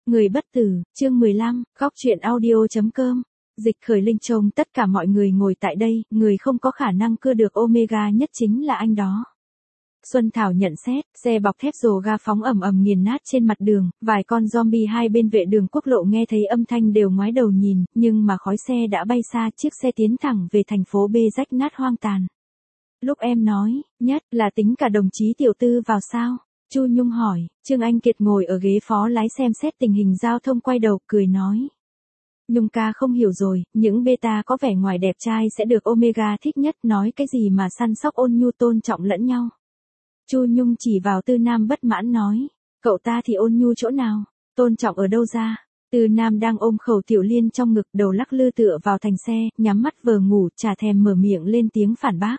Người bất tử, chương 15, góc truyện audio.com. Dịch Khởi Linh trông tất cả mọi người ngồi tại đây, người không có khả năng cưa được Omega nhất chính là anh đó. Xuân Thảo nhận xét, xe bọc thép rồ ga phóng ầm ầm nghiền nát trên mặt đường, vài con zombie hai bên vệ đường quốc lộ nghe thấy âm thanh đều ngoái đầu nhìn, nhưng mà khói xe đã bay xa, chiếc xe tiến thẳng về thành phố B rách nát hoang tàn. Lúc em nói, nhất là tính cả đồng chí tiểu tư vào sao? Chu Nhung hỏi. Trương Anh Kiệt ngồi ở ghế phó lái xem xét tình hình giao thông quay đầu cười nói. Nhung ca không hiểu rồi, những beta có vẻ ngoài đẹp trai sẽ được Omega thích nhất, nói cái gì mà săn sóc ôn nhu tôn trọng lẫn nhau. Chu Nhung chỉ vào Tư Nam bất mãn nói, cậu ta thì ôn nhu chỗ nào, tôn trọng ở đâu ra. Tư Nam đang ôm Khẩu Tiểu Liên trong ngực, đầu lắc lư tựa vào thành xe, nhắm mắt vờ ngủ, chả thèm mở miệng lên tiếng phản bác.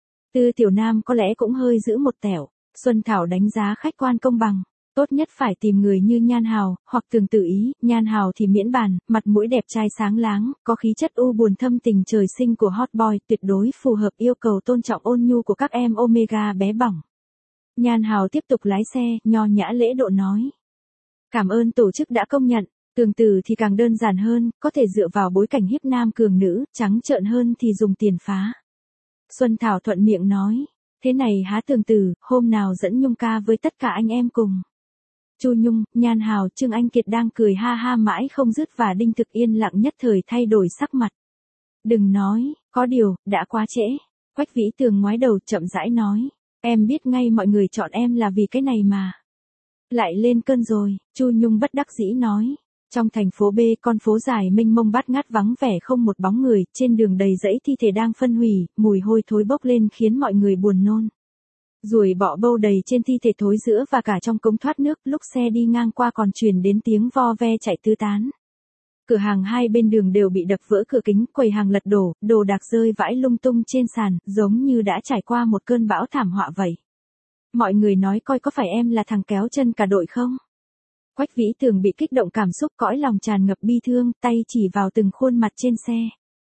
Tư Tiểu Nam có lẽ cũng hơi giữ một tẻo. Xuân Thảo đánh giá khách quan công bằng, tốt nhất phải tìm người như Nhan Hào, hoặc Thường Tự Ý, Nhan Hào thì miễn bàn, mặt mũi đẹp trai sáng láng, có khí chất u buồn thâm tình trời sinh của hot boy, tuyệt đối phù hợp yêu cầu tôn trọng ôn nhu của các em Omega bé bỏng. Nhan Hào tiếp tục lái xe, nho nhã lễ độ nói. Cảm ơn tổ chức đã công nhận, Tường Tử thì càng đơn giản hơn, có thể dựa vào bối cảnh hiếp nam cường nữ, trắng trợn hơn thì dùng tiền phá. Xuân Thảo thuận miệng nói. Thế này há Tường Tử, hôm nào dẫn Nhung ca với tất cả anh em cùng. Chu Nhung, Nhan Hào, Trương Anh Kiệt đang cười ha ha mãi không dứt và Đinh Thực yên lặng nhất thời thay đổi sắc mặt. Đừng nói, có điều, đã quá trễ. Quách Vĩ Tường ngoái đầu chậm rãi nói. Em biết ngay mọi người chọn em là vì cái này mà. Lại lên cơn rồi, Chu Nhung bất đắc dĩ nói. Trong thành phố B, con phố dài mênh mông bát ngát vắng vẻ không một bóng người, trên đường đầy dãy thi thể đang phân hủy, mùi hôi thối bốc lên khiến mọi người buồn nôn. Ruồi bọ bâu đầy trên thi thể thối rữa và cả trong cống thoát nước, lúc xe đi ngang qua còn truyền đến tiếng vo ve chạy tứ tán. Cửa hàng hai bên đường đều bị đập vỡ cửa kính, quầy hàng lật đổ, đồ đạc rơi vãi lung tung trên sàn, giống như đã trải qua một cơn bão thảm họa vậy. Mọi người nói coi có phải em là thằng kéo chân cả đội không? Quách Vĩ Tường bị kích động cảm xúc cõi lòng tràn ngập bi thương, tay chỉ vào từng khuôn mặt trên xe.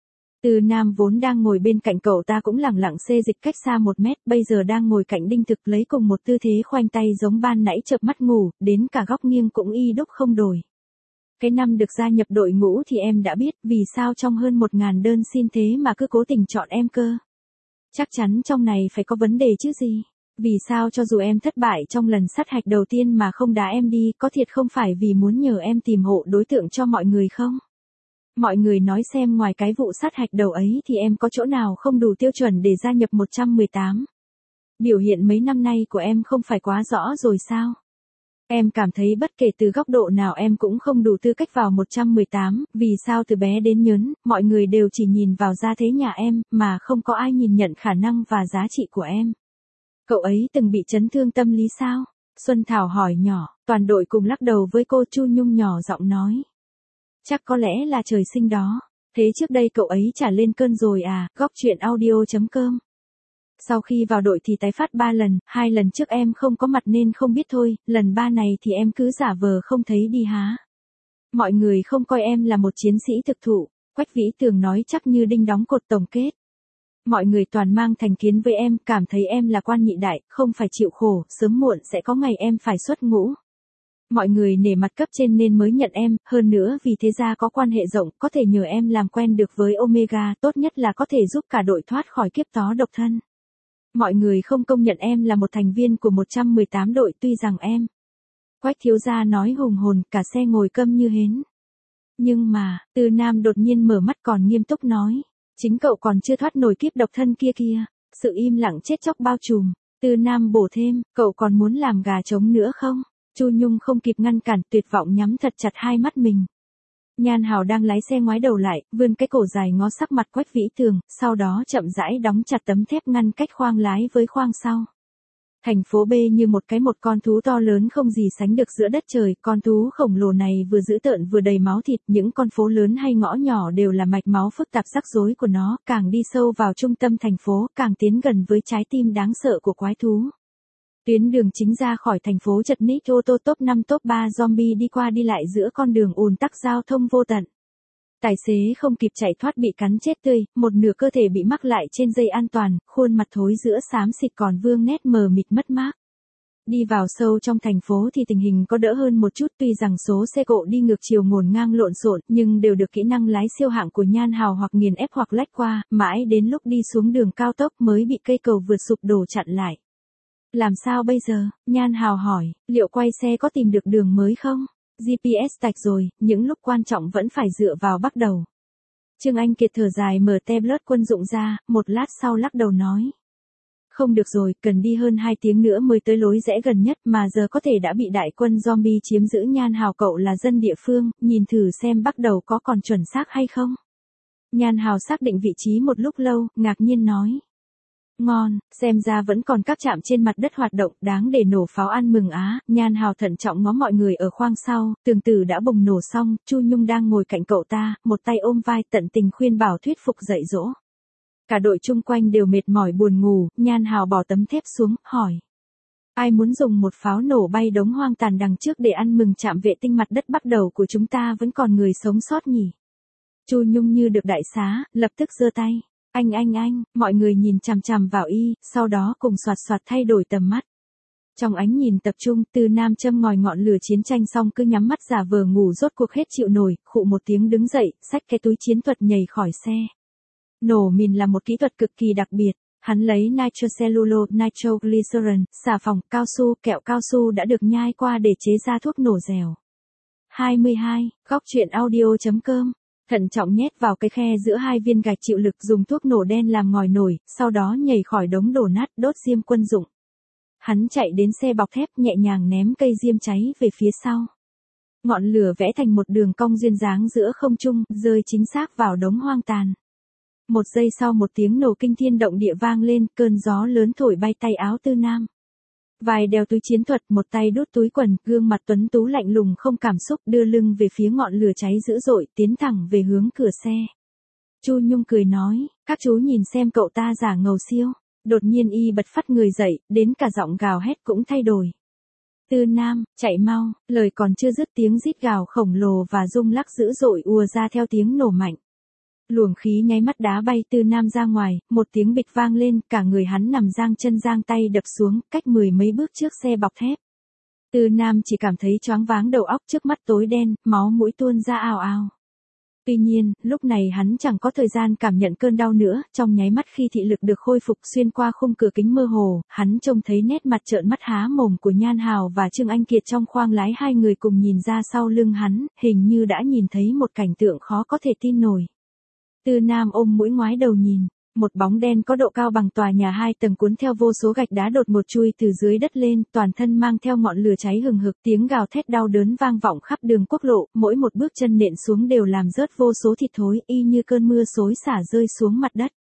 Từ Nam vốn đang ngồi bên cạnh cậu ta cũng lẳng lặng xê dịch cách xa 1 mét, bây giờ đang ngồi cạnh Đinh Thực lấy cùng một tư thế khoanh tay giống ban nãy chợp mắt ngủ, đến cả góc nghiêng cũng y đúc không đổi. Cái năm được gia nhập đội ngũ thì em đã biết vì sao trong hơn 1.000 đơn xin thế mà cứ cố tình chọn em cơ. Chắc chắn trong này phải có vấn đề chứ gì. Vì sao cho dù em thất bại trong lần sát hạch đầu tiên mà không đá em đi, có thiệt không phải vì muốn nhờ em tìm hộ đối tượng cho mọi người không? Mọi người nói xem ngoài cái vụ sát hạch đầu ấy thì em có chỗ nào không đủ tiêu chuẩn để gia nhập 118? Biểu hiện mấy năm nay của em không phải quá rõ rồi sao? Em cảm thấy bất kể từ góc độ nào em cũng không đủ tư cách vào 118, vì sao từ bé đến lớn, mọi người đều chỉ nhìn vào gia thế nhà em, mà không có ai nhìn nhận khả năng và giá trị của em. Cậu ấy từng bị chấn thương tâm lý sao? Xuân Thảo hỏi nhỏ, toàn đội cùng lắc đầu với cô. Chu Nhung nhỏ giọng nói. Chắc có lẽ là trời sinh đó. Thế trước đây cậu ấy chả lên cơn rồi à? Góc truyện audio.com. Sau khi vào đội thì tái phát 3 lần, 2 lần trước em không có mặt nên không biết thôi, lần 3 này thì em cứ giả vờ không thấy đi há. Mọi người không coi em là một chiến sĩ thực thụ, Quách Vĩ Tường nói chắc như đinh đóng cột tổng kết. Mọi người toàn mang thành kiến với em, cảm thấy em là quan nhị đại, không phải chịu khổ, sớm muộn sẽ có ngày em phải xuất ngũ. Mọi người nể mặt cấp trên nên mới nhận em, hơn nữa vì thế gia có quan hệ rộng, có thể nhờ em làm quen được với Omega, tốt nhất là có thể giúp cả đội thoát khỏi kiếp tó độc thân. Mọi người không công nhận em là một thành viên của 118 đội, tuy rằng em. Quách thiếu gia nói hùng hồn, cả xe ngồi câm như hến. Nhưng mà, Từ Nam đột nhiên mở mắt còn nghiêm túc nói. Chính cậu còn chưa thoát nổi kiếp độc thân kia kìa. Sự im lặng chết chóc bao trùm. Từ Nam bổ thêm, cậu còn muốn làm gà trống nữa không? Chu Nhung không kịp ngăn cản, tuyệt vọng nhắm thật chặt hai mắt mình. Nhan Hào đang lái xe ngoái đầu lại, vươn cái cổ dài ngó sắc mặt Quách Vĩ Tường, sau đó chậm rãi đóng chặt tấm thép ngăn cách khoang lái với khoang sau. Thành phố B như một con thú to lớn không gì sánh được giữa đất trời, con thú khổng lồ này vừa dữ tợn vừa đầy máu thịt, những con phố lớn hay ngõ nhỏ đều là mạch máu phức tạp rắc rối của nó, càng đi sâu vào trung tâm thành phố, càng tiến gần với trái tim đáng sợ của quái thú. Tuyến đường chính ra khỏi thành phố chật ních, ô tô top 5 top 3 zombie đi qua đi lại giữa con đường ùn tắc giao thông vô tận. Tài xế không kịp chạy thoát bị cắn chết tươi, một nửa cơ thể bị mắc lại trên dây an toàn, khuôn mặt thối giữa xám xịt còn vương nét mờ mịt mất mát. Đi vào sâu trong thành phố thì tình hình có đỡ hơn một chút, tuy rằng số xe cộ đi ngược chiều ngổn ngang lộn xộn, nhưng đều được kỹ năng lái siêu hạng của Nhan Hào hoặc nghiền ép hoặc lách qua, mãi đến lúc đi xuống đường cao tốc mới bị cây cầu vượt sụp đổ chặn lại. Làm sao bây giờ? Nhan Hào hỏi, liệu quay xe có tìm được đường mới không? GPS tạch rồi, những lúc quan trọng vẫn phải dựa vào bắt đầu. Trương Anh Kiệt thở dài mở tablet quân dụng ra, một lát sau lắc đầu nói. Không được rồi, cần đi hơn 2 tiếng nữa mới tới lối rẽ gần nhất mà giờ có thể đã bị đại quân zombie chiếm giữ. Nhan Hào cậu là dân địa phương, nhìn thử xem bắt đầu có còn chuẩn xác hay không. Nhan Hào xác định vị trí một lúc lâu, ngạc nhiên nói. Ngon, xem ra vẫn còn các trạm trên mặt đất hoạt động, đáng để nổ pháo ăn mừng á. Nhan Hào thận trọng ngó mọi người ở khoang sau, tường tử đã bùng nổ xong, Chu Nhung đang ngồi cạnh cậu ta, một tay ôm vai tận tình khuyên bảo thuyết phục dạy dỗ. Cả đội chung quanh đều mệt mỏi buồn ngủ, Nhan Hào bỏ tấm thép xuống, hỏi. Ai muốn dùng một pháo nổ bay đống hoang tàn đằng trước để ăn mừng trạm vệ tinh mặt đất bắt đầu của chúng ta vẫn còn người sống sót nhỉ? Chu Nhung như được đại xá, lập tức giơ tay. Anh, mọi người nhìn chằm chằm vào y, sau đó cùng soạt soạt thay đổi tầm mắt. Trong ánh nhìn tập trung, Tư Nam châm ngòi ngọn lửa chiến tranh xong cứ nhắm mắt giả vờ ngủ rốt cuộc hết chịu nổi, khụ một tiếng đứng dậy, xách cái túi chiến thuật nhảy khỏi xe. Nổ mìn là một kỹ thuật cực kỳ đặc biệt, hắn lấy nitrocellulose, nitroglycerin, xà phòng, cao su, kẹo cao su đã được nhai qua để chế ra thuốc nổ dẻo. 22, góc truyện audio.com. Thận trọng nhét vào cái khe giữa 2 viên gạch chịu lực, dùng thuốc nổ đen làm ngòi nổi, sau đó nhảy khỏi đống đổ nát, đốt diêm quân dụng. Hắn chạy đến xe bọc thép, nhẹ nhàng ném cây diêm cháy về phía sau. Ngọn lửa vẽ thành một đường cong duyên dáng giữa không trung, rơi chính xác vào đống hoang tàn. Một giây sau một tiếng nổ kinh thiên động địa vang lên, cơn gió lớn thổi bay tay áo Tư Nam. Vài đeo túi chiến thuật, một tay đút túi quần, gương mặt tuấn tú lạnh lùng không cảm xúc, đưa lưng về phía ngọn lửa cháy dữ dội, tiến thẳng về hướng cửa xe. Chu Nhung cười nói, các chú nhìn xem cậu ta giả ngầu siêu. Đột nhiên y bật phát người dậy, đến cả giọng gào hét cũng thay đổi. Tư Nam, chạy mau, lời còn chưa dứt tiếng rít gào khổng lồ và rung lắc dữ dội ùa ra theo tiếng nổ mạnh. Luồng khí nháy mắt đá bay Tư Nam ra ngoài, một tiếng bịch vang lên, cả người hắn nằm giang chân giang tay đập xuống, cách 10 mấy bước trước xe bọc thép. Tư Nam chỉ cảm thấy choáng váng đầu óc, trước mắt tối đen, máu mũi tuôn ra ào ào. Tuy nhiên, lúc này hắn chẳng có thời gian cảm nhận cơn đau nữa, trong nháy mắt khi thị lực được khôi phục xuyên qua khung cửa kính mơ hồ, hắn trông thấy nét mặt trợn mắt há mồm của Nhan Hào và Trương Anh Kiệt trong khoang lái, 2 người cùng nhìn ra sau lưng hắn, hình như đã nhìn thấy một cảnh tượng khó có thể tin nổi. Tư Nam ôm mũi ngoái đầu nhìn, một bóng đen có độ cao bằng tòa nhà 2 tầng cuốn theo vô số gạch đá đột ngột chui từ dưới đất lên, toàn thân mang theo ngọn lửa cháy hừng hực, tiếng gào thét đau đớn vang vọng khắp đường quốc lộ, mỗi một bước chân nện xuống đều làm rớt vô số thịt thối, y như cơn mưa xối xả rơi xuống mặt đất.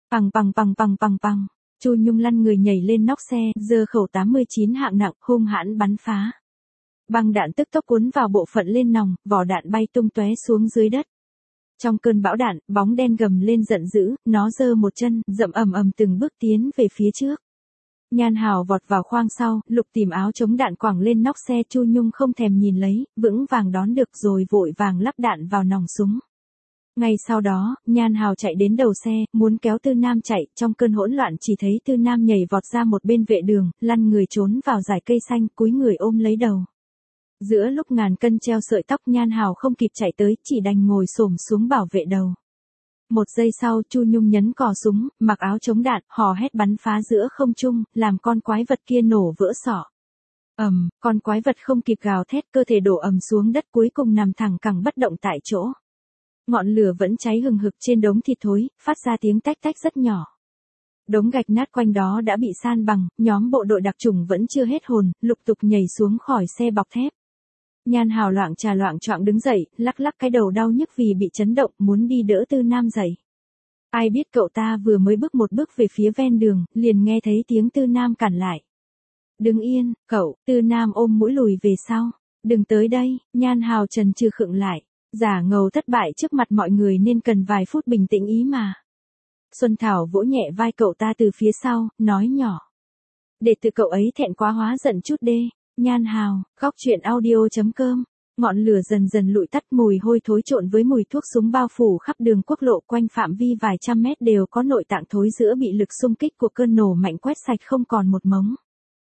Pằng. Chu Nhung lăn người nhảy lên nóc xe, giơ khẩu 89 hạng nặng, hung hãn bắn phá. Băng đạn tức tốc cuốn vào bộ phận lên nòng, vỏ đạn bay tung tóe xuống dưới đất. Trong cơn bão đạn, bóng đen gầm lên giận dữ, nó giơ một chân, dậm ầm từng bước tiến về phía trước. Nhan Hào vọt vào khoang sau, lục tìm áo chống đạn quẳng lên nóc xe. Chu Nhung không thèm nhìn lấy, vững vàng đón được rồi vội vàng lắp đạn vào nòng súng. Ngay sau đó, Nhan Hào chạy đến đầu xe, muốn kéo Tư Nam chạy, trong cơn hỗn loạn chỉ thấy Tư Nam nhảy vọt ra một bên vệ đường, lăn người trốn vào dải cây xanh, cúi người ôm lấy đầu. Giữa lúc ngàn cân treo sợi tóc, Nhan Hào không kịp chạy tới, chỉ đành ngồi xổm xuống bảo vệ đầu. Một giây sau, Chu Nhung nhấn cò súng, mặc áo chống đạn, hò hét bắn phá giữa không trung, làm con quái vật kia nổ vỡ sọ. Con quái vật không kịp gào thét, cơ thể đổ ầm xuống đất, cuối cùng nằm thẳng cẳng bất động tại chỗ. Ngọn lửa vẫn cháy hừng hực trên đống thịt thối, phát ra tiếng tách tách rất nhỏ. Đống gạch nát quanh đó đã bị san bằng, nhóm bộ đội đặc chủng vẫn chưa hết hồn, lục tục nhảy xuống khỏi xe bọc thép. Nhan Hào loạng choạng đứng dậy, lắc lắc cái đầu đau nhức vì bị chấn động, muốn đi đỡ Tư Nam dậy. Ai biết cậu ta vừa mới bước một bước về phía ven đường, liền nghe thấy tiếng Tư Nam cản lại. Đứng yên, cậu. Tư Nam ôm mũi lùi về sau. Đừng tới đây. Nhan Hào chần chừ khựng lại. Giả ngầu thất bại trước mặt mọi người nên cần vài phút bình tĩnh ý mà. Xuân Thảo vỗ nhẹ vai cậu ta từ phía sau, nói nhỏ. Để tự cậu ấy thẹn quá hóa giận chút đê. Nhan Hào, góc truyện audio.com. Ngọn lửa dần dần lụi tắt, mùi hôi thối trộn với mùi thuốc súng bao phủ khắp đường quốc lộ, quanh phạm vi vài trăm mét đều có nội tạng thối rữa bị lực xung kích của cơn nổ mạnh quét sạch không còn một mống.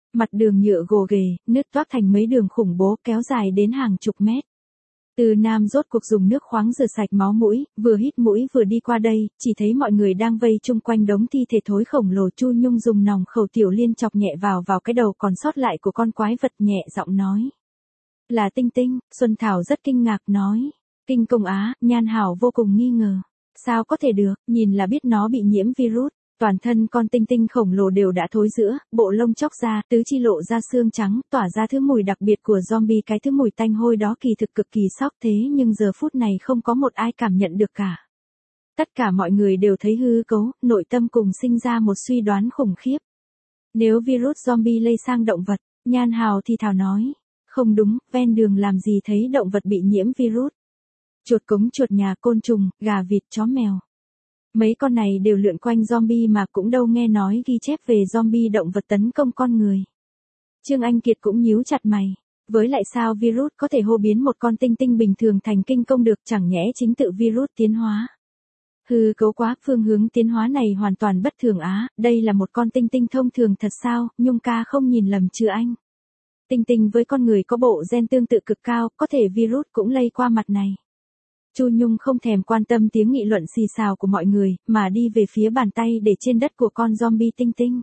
Mặt đường nhựa gồ ghề, nứt toác thành mấy đường khủng bố kéo dài đến hàng chục mét. Từ Nam rốt cuộc dùng nước khoáng rửa sạch máu mũi, vừa hít mũi vừa đi qua đây, chỉ thấy mọi người đang vây chung quanh đống thi thể thối khổng lồ. Chu Nhung dùng nòng khẩu tiểu liên chọc nhẹ vào cái đầu còn sót lại của con quái vật, nhẹ giọng nói. Là Tinh Tinh. Xuân Thảo rất kinh ngạc nói. Kinh công á. Nhan Hảo vô cùng nghi ngờ. Sao có thể được, nhìn là biết nó bị nhiễm virus. Toàn thân con tinh tinh khổng lồ đều đã thối rữa, bộ lông chóc ra, tứ chi lộ ra xương trắng, tỏa ra thứ mùi đặc biệt của zombie. Cái thứ mùi tanh hôi đó kỳ thực cực kỳ sốc, thế nhưng giờ phút này không có một ai cảm nhận được cả. Tất cả mọi người đều thấy hư cấu, nội tâm cùng sinh ra một suy đoán khủng khiếp. Nếu virus zombie lây sang động vật, Nhan Hào thì thào nói. Không đúng, ven đường làm gì thấy động vật bị nhiễm virus. Chuột cống, chuột nhà, côn trùng, gà vịt, chó mèo. Mấy con này đều lượn quanh zombie mà cũng đâu nghe nói ghi chép về zombie động vật tấn công con người. Trương Anh Kiệt cũng nhíu chặt mày. Với lại sao virus có thể hô biến một con tinh tinh bình thường thành kinh công được, chẳng nhẽ chính tự virus tiến hóa. Hư cấu quá, phương hướng tiến hóa này hoàn toàn bất thường á, đây là một con tinh tinh thông thường thật sao? Nhung ca không nhìn lầm chứ anh? Tinh tinh với con người có bộ gen tương tự cực cao, có thể virus cũng lây qua mặt này. Chu Nhung không thèm quan tâm tiếng nghị luận xì xào của mọi người, mà đi về phía bàn tay để trên đất của con zombie tinh tinh.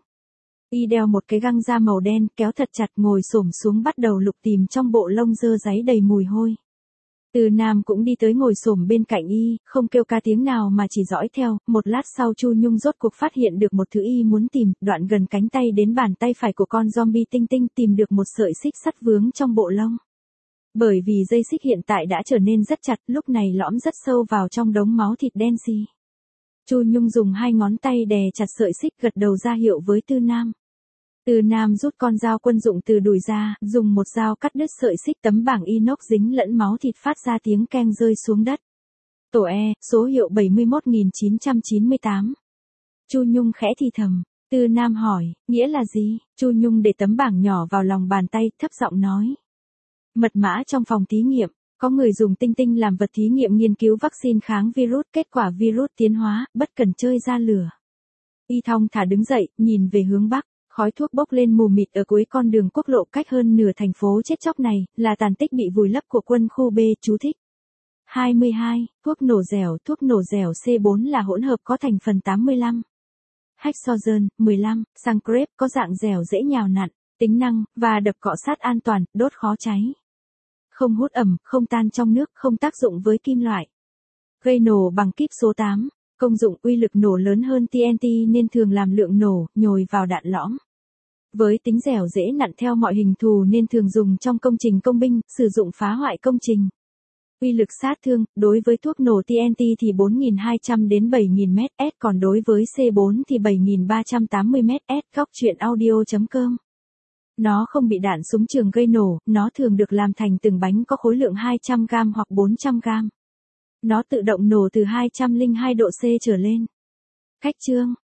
Y đeo một cái găng da màu đen, kéo thật chặt, ngồi xổm xuống bắt đầu lục tìm trong bộ lông dơ dáy đầy mùi hôi. Từ Nam cũng đi tới ngồi xổm bên cạnh Y, không kêu ca tiếng nào mà chỉ dõi theo. Một lát sau Chu Nhung rốt cuộc phát hiện được một thứ Y muốn tìm, đoạn gần cánh tay đến bàn tay phải của con zombie tinh tinh, tìm được một sợi xích sắt vướng trong bộ lông. Bởi vì dây xích hiện tại đã trở nên rất chặt, lúc này lõm rất sâu vào trong đống máu thịt đen xì. Chu Nhung dùng hai ngón tay đè chặt sợi xích, gật đầu ra hiệu với Tư Nam. Tư Nam rút con dao quân dụng từ đùi ra, dùng một dao cắt đứt sợi xích, tấm bảng inox dính lẫn máu thịt phát ra tiếng keng rơi xuống đất. Tổ E, số hiệu 71998. Chu Nhung khẽ thì thầm. Tư Nam hỏi, nghĩa là gì? Chu Nhung để tấm bảng nhỏ vào lòng bàn tay, thấp giọng nói. Mật mã trong phòng thí nghiệm, có người dùng tinh tinh làm vật thí nghiệm nghiên cứu vaccine kháng virus, kết quả virus tiến hóa, bất cần chơi ra lửa. Y thong thả đứng dậy, nhìn về hướng bắc, khói thuốc bốc lên mù mịt ở cuối con đường quốc lộ cách hơn nửa thành phố chết chóc này, là tàn tích bị vùi lấp của quân khu B. Chú thích. 22. Thuốc nổ dẻo C4 là hỗn hợp có thành phần 85. Hexogen, 15, Sancrep có dạng dẻo dễ nhào nặn, tính năng, và đập cọ sát an toàn, đốt khó cháy. Không hút ẩm, không tan trong nước, không tác dụng với kim loại. Gây nổ bằng kíp số 8. Công dụng uy lực nổ lớn hơn TNT nên thường làm lượng nổ, nhồi vào đạn lõm. Với tính dẻo dễ nặn theo mọi hình thù nên thường dùng trong công trình công binh, sử dụng phá hoại công trình. Uy lực sát thương, đối với thuốc nổ TNT thì 4.200 đến 7.000 ms, còn đối với C4 thì 7.380 ms. Góc truyện audio.com. Nó không bị đạn súng trường gây nổ, nó thường được làm thành từng bánh có khối lượng 200g hoặc 400g. Nó tự động nổ từ 202 độ C trở lên. Cách chương.